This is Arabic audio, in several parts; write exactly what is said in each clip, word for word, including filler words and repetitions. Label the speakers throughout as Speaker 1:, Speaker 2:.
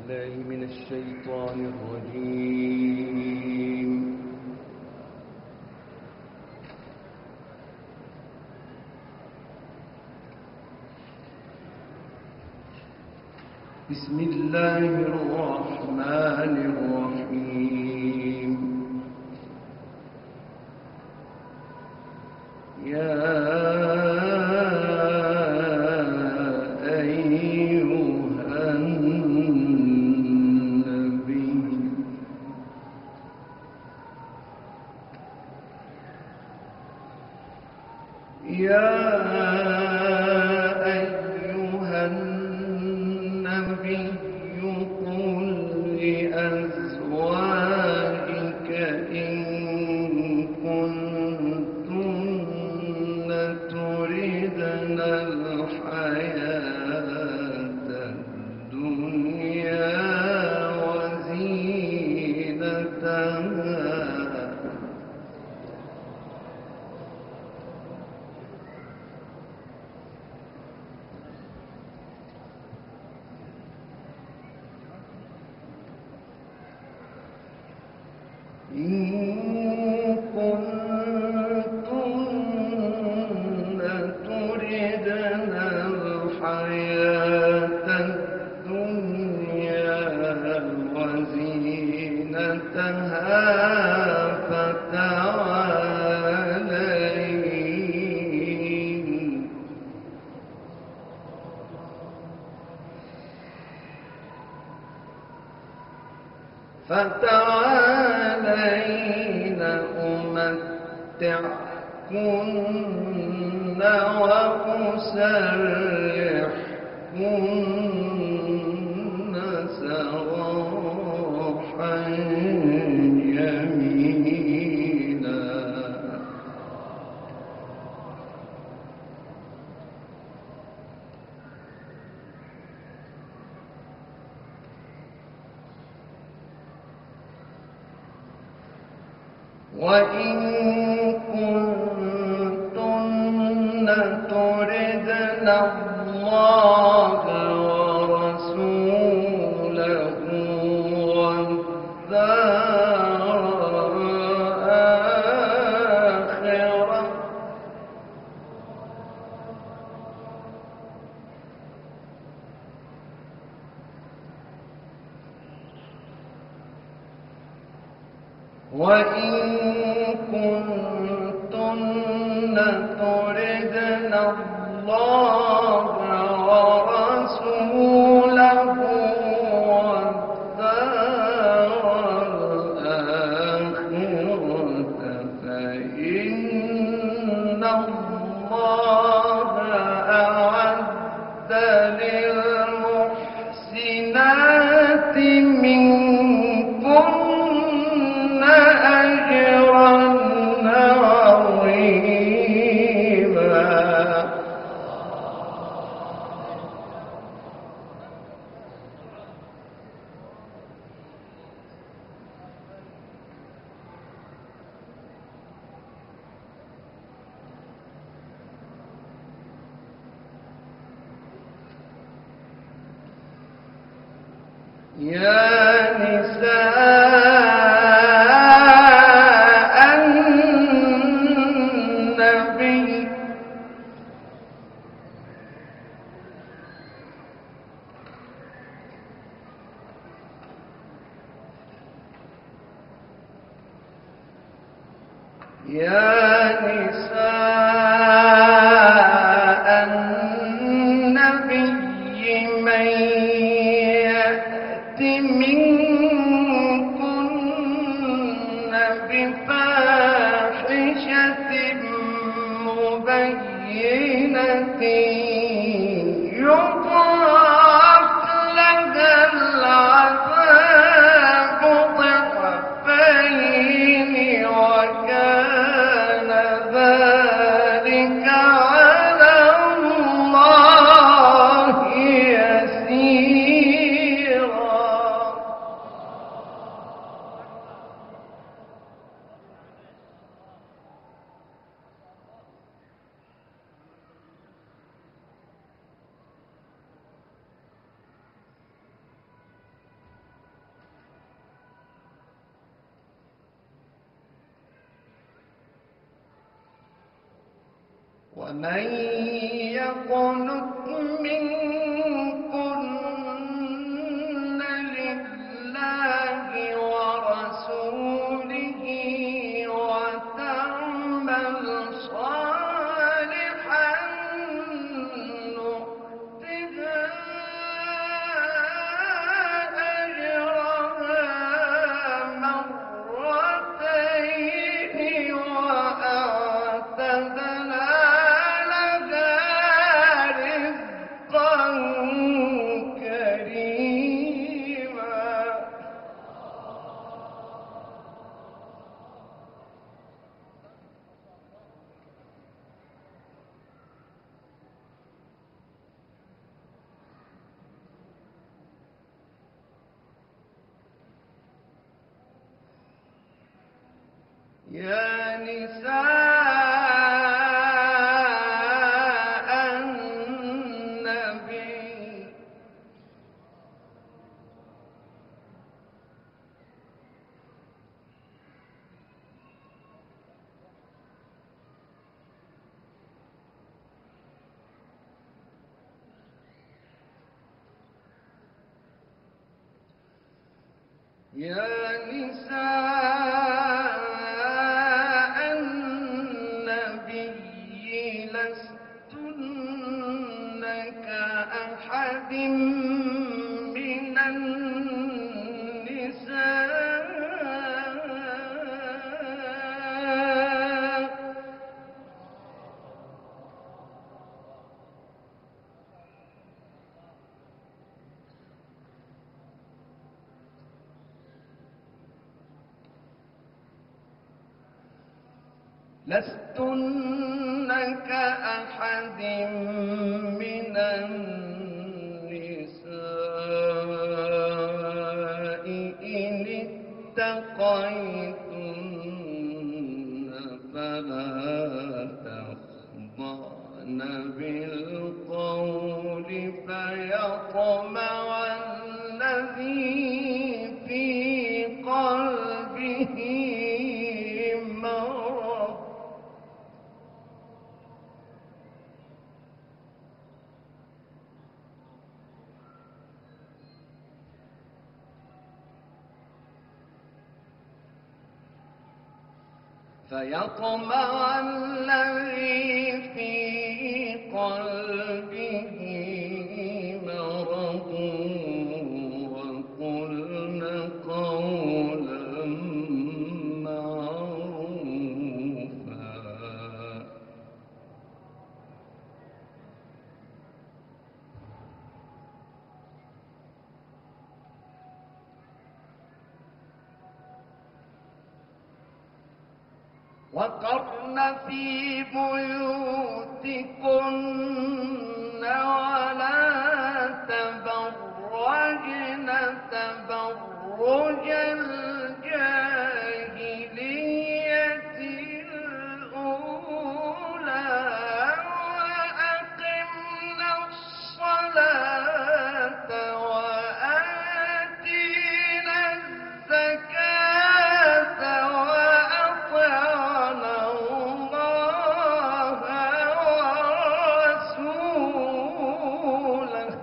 Speaker 1: بالله من الشيطان الرجيم. بسم الله الرحمن الرحيم. يا أيها النبي يا أيها النبي قل لأزواجك إن كنتن تردن الحياة الدنيا وزينتها إن كنتن تردن الحياة الدنيا وزينتها فتعالين فتعالين أمتعكن وأسرحكن سراحا جميلا. وإن كنتن تردن الله ورسوله والدار الآخرة وإن كنتن تردن الله ورسوله والدار الآخرة فإن الله أعد للمحسنات منكن أجرا عظيما. يا نساء النبي يا نساء النبي من يأت منكن بفاحشة مبينة يضاعف لها العذاب ضعفين وكان ذلك على الله يسيرا. ومن يقنت منكن لله ورسوله وتعمل صالحا نؤتها أجرها مرتين وأعتدنا لها رزقا كريما. يا نساء النبي يا نساء النبي لستن كأحد من النساء لستن كأحد من النساء إن اتقيتن فلا تخضعن بالقول فيطمع الذي في قلبه مرض فيطمع الذي في قلبه مرض وقلن قولا معروفا. وقرن في بيوتكن ولا تبرجن تبرج الجاهلية الأولى وأقمنا الصلاة وآتينا الزكاة وأطعنا الله ورسوله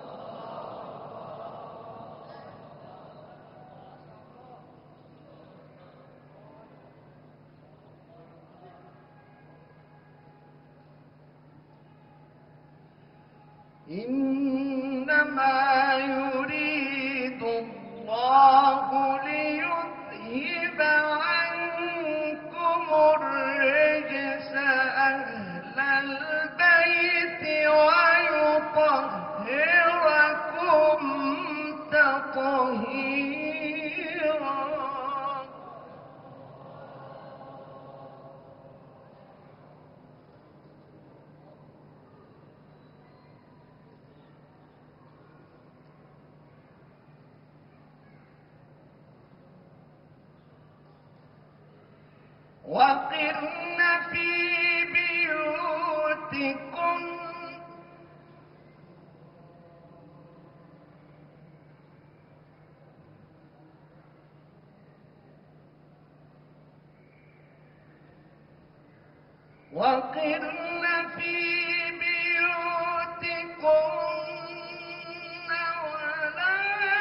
Speaker 1: إنما يريد الله ليذهب عنكم الرجس أهل البيت ويطهركم تطهيرا. وقرن في بيوتكن وقرن في بيوتكن ولا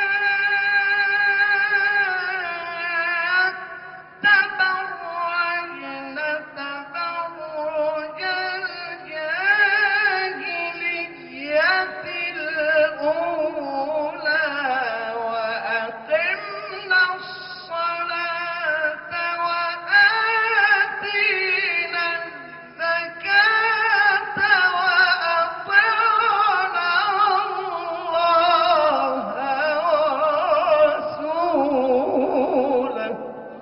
Speaker 1: تبرجن تبرج الجاهلية الأولى وأقمنا الصلاة وآتينا الزكاة وأطعنا الله ورسوله.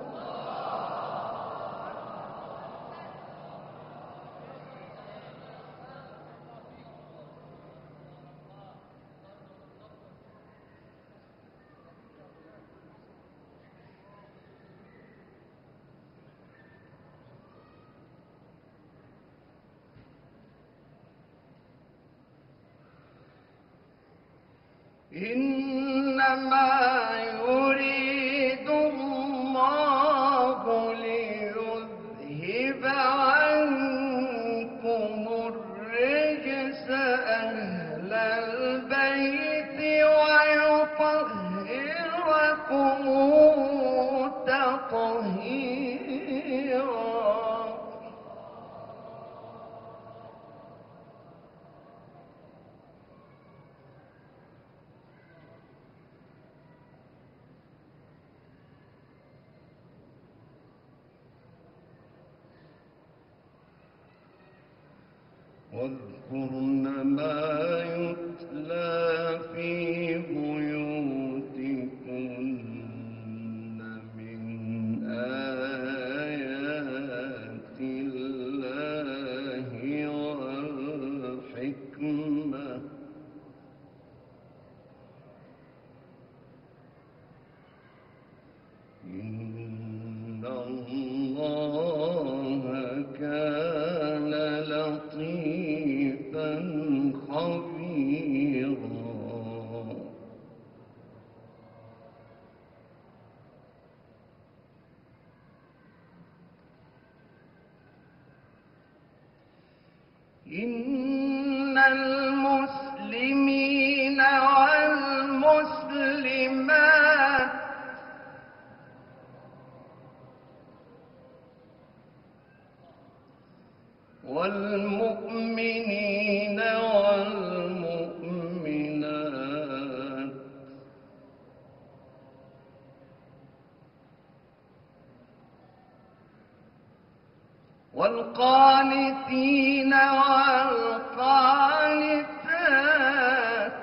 Speaker 1: إنما يريد الله ليذهب عنكم الرجس أهل البيت ويطهركم تطهيرا. واذكرن ما يتلى في بيوتكن من آيات الله والحكمة إن الله كان لطيفا خبيرا. إن المسلمين والمسلمات والمؤمنين والمؤمنات والقانتين والقانتات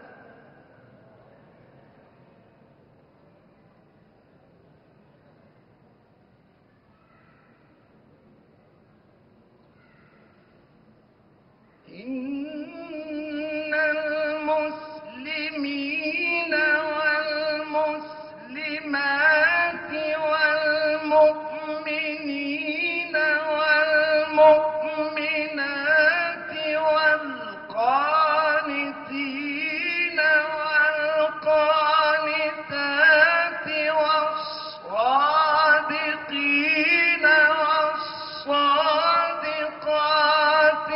Speaker 1: إن المسلمين والمسلمات والمؤمنين والمؤمنات والقانتين والقانتات والصادقين والصادقات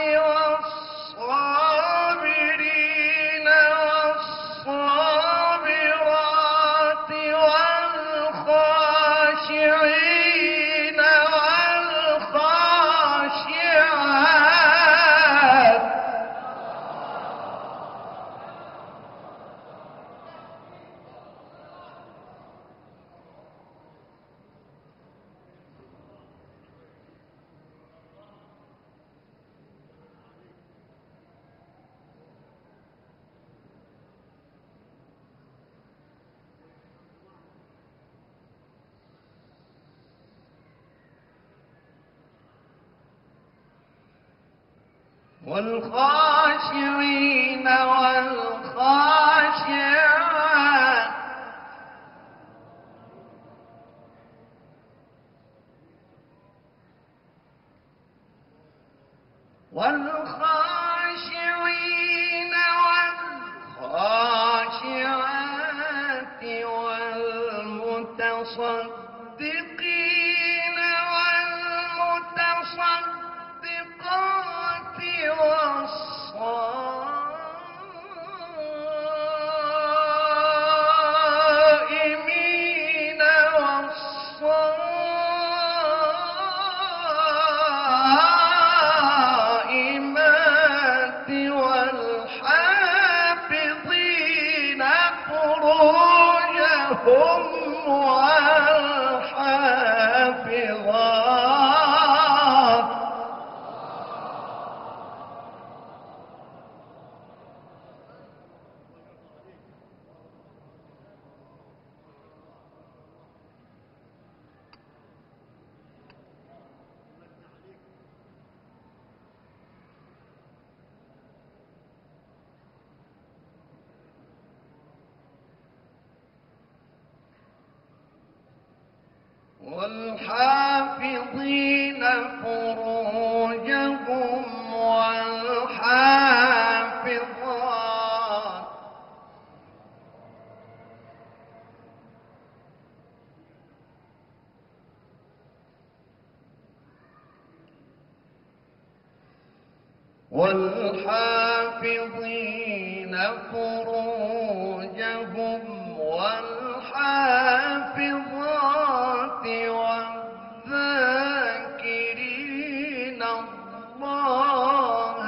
Speaker 1: والصابرين والصابرات والخاشعين والخاشعات والخاشعين والخاشعات والخاشعين والخاشعات والمتصدقين والمتصدقات والحافظين فروجهم والحافظات والحافظين فروجهم والحافظات والذاكرين الله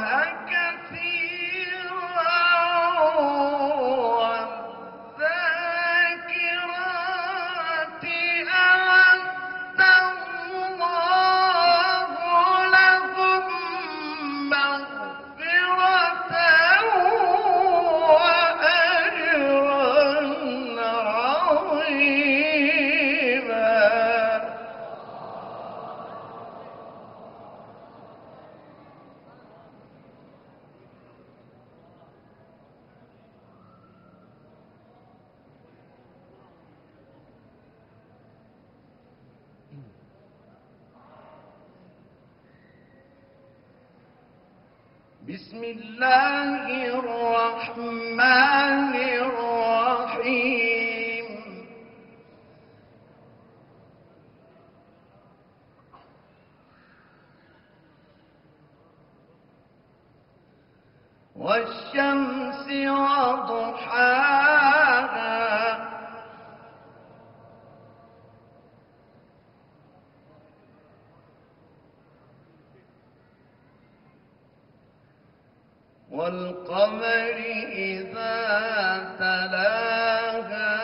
Speaker 1: كثيرا والذاكرات أعد الله لهم مغفرة وأجرا عظيما. بسم الله الرحمن الرحيم. والشمس وضحاها والقمر إذا تلاها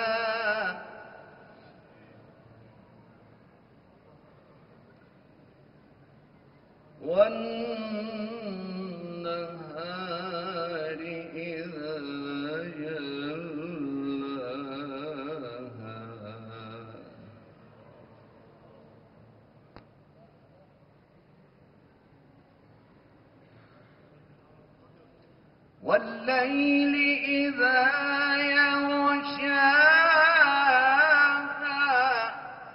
Speaker 1: والنهار إذا جلاها والليل إذا يغشاها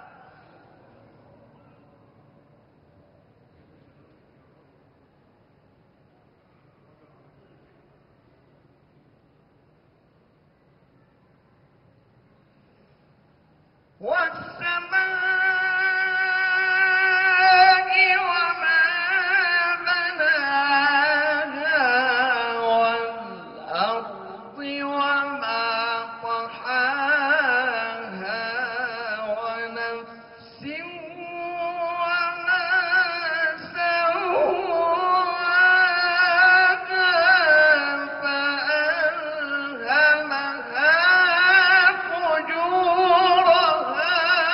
Speaker 1: والسماء وما بناها والأرض وما طحاها ونفس وما سواها فألهمها فجورها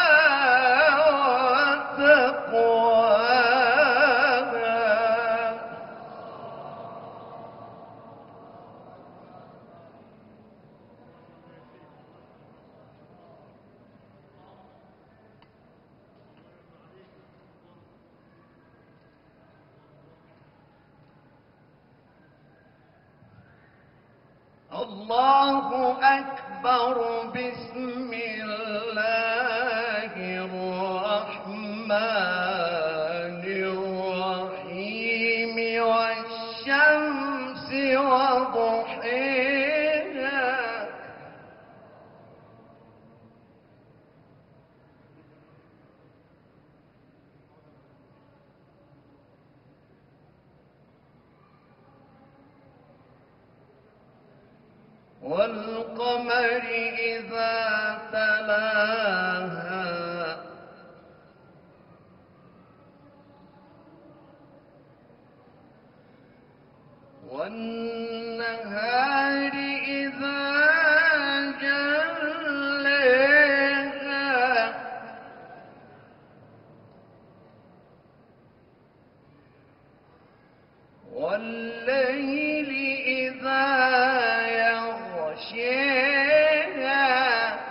Speaker 1: وتقواها. الله أكبر. بسم الله الرحمن الرحيم. والشمس وضحيها والقمر إذا تلاها والنهار إذا جلاها والليل إذا يغشاها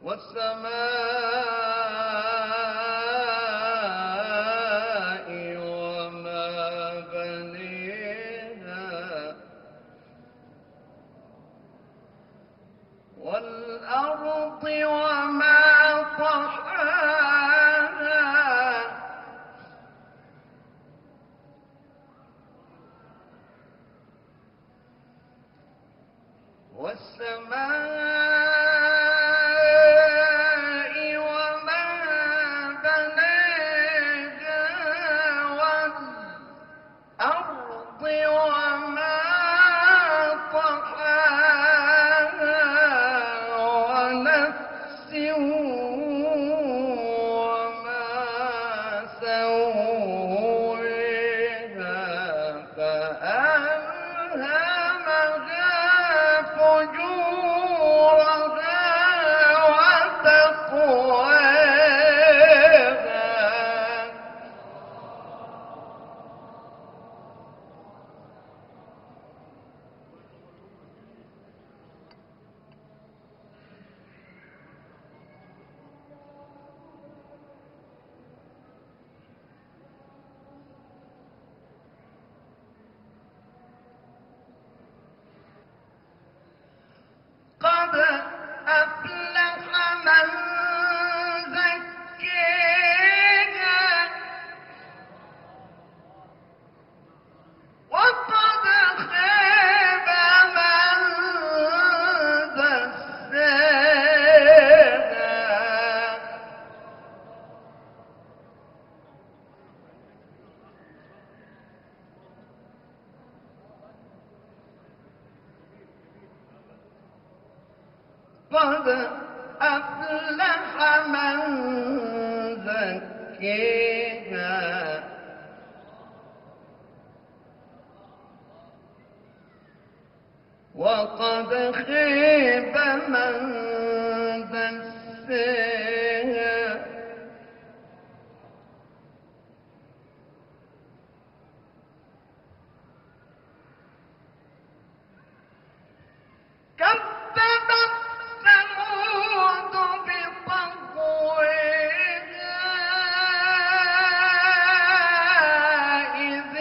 Speaker 1: والسماء وما بنيها والأرض وما طحاها والسماء وما بنيها والأرض وما طحاها ونفس وما سويها فألهمها فجورها وتقواها قد أفلح من زكيها وقد خاب من دساها قد أفلح من زكيها وقد خاب من دساها كذبت ثمود بطغواها إذ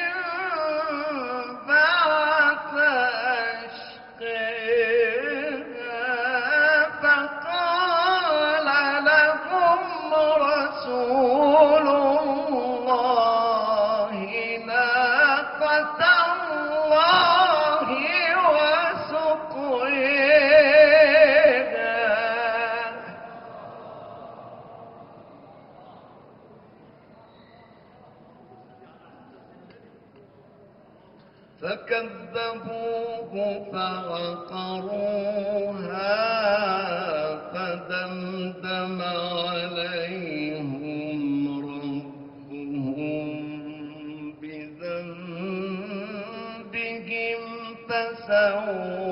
Speaker 1: انبعث أشقاها فقال لهم رسول الله ناقة الله وسقياها فكذبوه فعقروها فدمدم عليهم ربهم بذنبهم فسواها